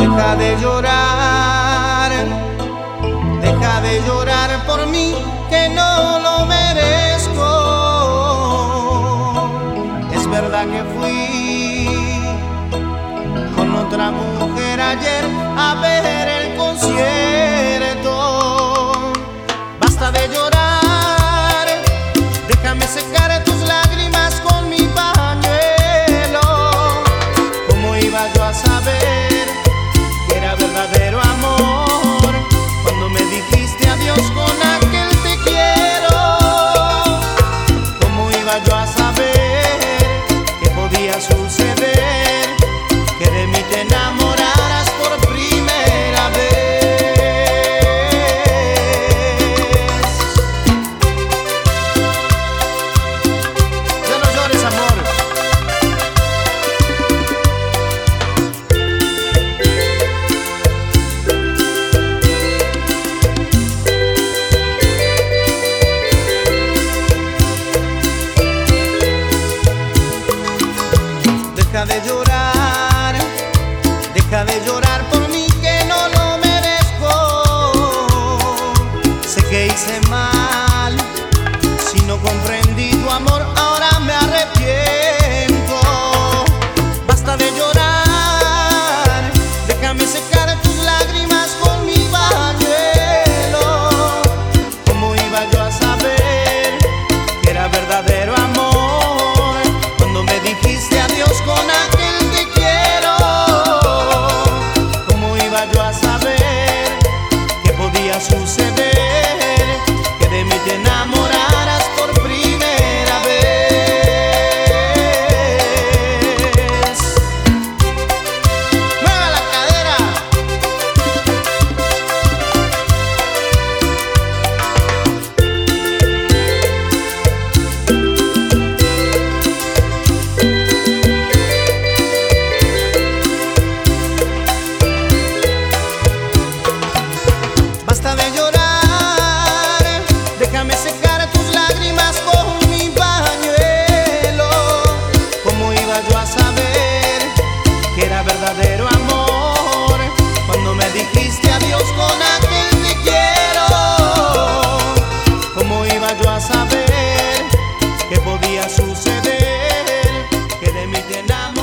deja de llorar por mí que no lo merezco. Es verdad que fui con otra mujer ayer a ver el concierto. Basta de llorar, déjame secar tus lágrimas con mi pañuelo. ¿Cómo iba yo a saber que era verdadero amor cuando me dijiste adiós con aquel te quiero? ¿Cómo iba yo a saber que podía suceder que de mí te enamoraras por primera vez? Ya no llores, amor. Deja de llorar por mí que no lo merezco. Sé que hice mal, si no comprendí tu amor, ahora me arrepiento. Basta de llorar, déjame secar tus lágrimas con mi pañuelo. ¿Cómo iba yo a saber que era verdadero amor cuando me dijiste adiós con aquel te quiero? ¿Cómo iba yo a saber que podía suceder que de mí te enamoraras por primera vez? ¡Mueva la cadera! Basta de llorar, déjame secar tus lágrimas con mi pañuelo. ¿Cómo iba yo a saber que era verdadero amor cuando me dijiste adiós con aquel te quiero? ¿Cómo iba yo a saber que podía suceder que de mí te enamoraras?